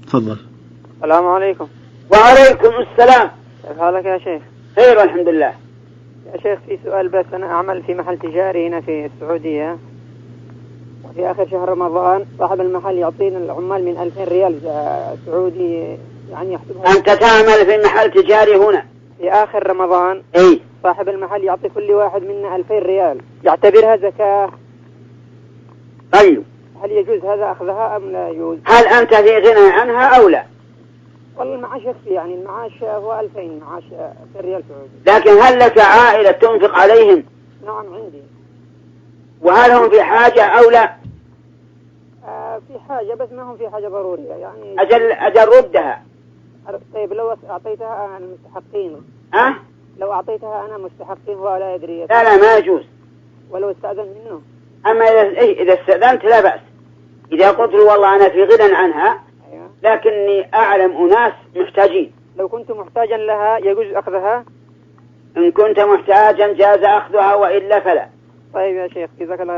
تفضل. السلام عليكم. وعليكم السلام. كيف حالك يا شيخ؟ خير والحمد لله. يا شيخ في سؤال بس، أنا أعمل في محل تجاري هنا في السعودية، وفي آخر شهر رمضان صاحب المحل يعطينا العمال من 2000 ريال سعودي، يعني يحسبها. أنت تعمل في محل تجاري هنا في آخر رمضان إيه؟ صاحب المحل يعطي كل واحد منا 2000 ريال، يعتبرها زكاة. طيب هل يجوز هذا أخذها أم لا يجوز؟ هل أنت في غنى عنها أو لا؟ والله المعاش يكفي، يعني المعاش هو 2000 معاش 2000 ريال سعودي. لكن هل لك عائلة تنفق عليهم؟ نعم عندي. وهل هم في حاجة أو لا؟ في حاجة بس ما هم في حاجة ضرورية يعني. أجل ردها. طيب لو أعطيتها أنا المستحقين. لو أعطيتها أنا مستحقين ولا يدري. لا ما يجوز. ولو استأذن منه. أما إذا استأذنت لا بأس. إذا قلت له والله أنا في غنى عنها لكني أعلم أناس محتاجين. لو كنت محتاجا لها يجوز أخذها؟ إن كنت محتاجا جاز أخذها وإلا فلا. طيب يا شيخ جزاك الله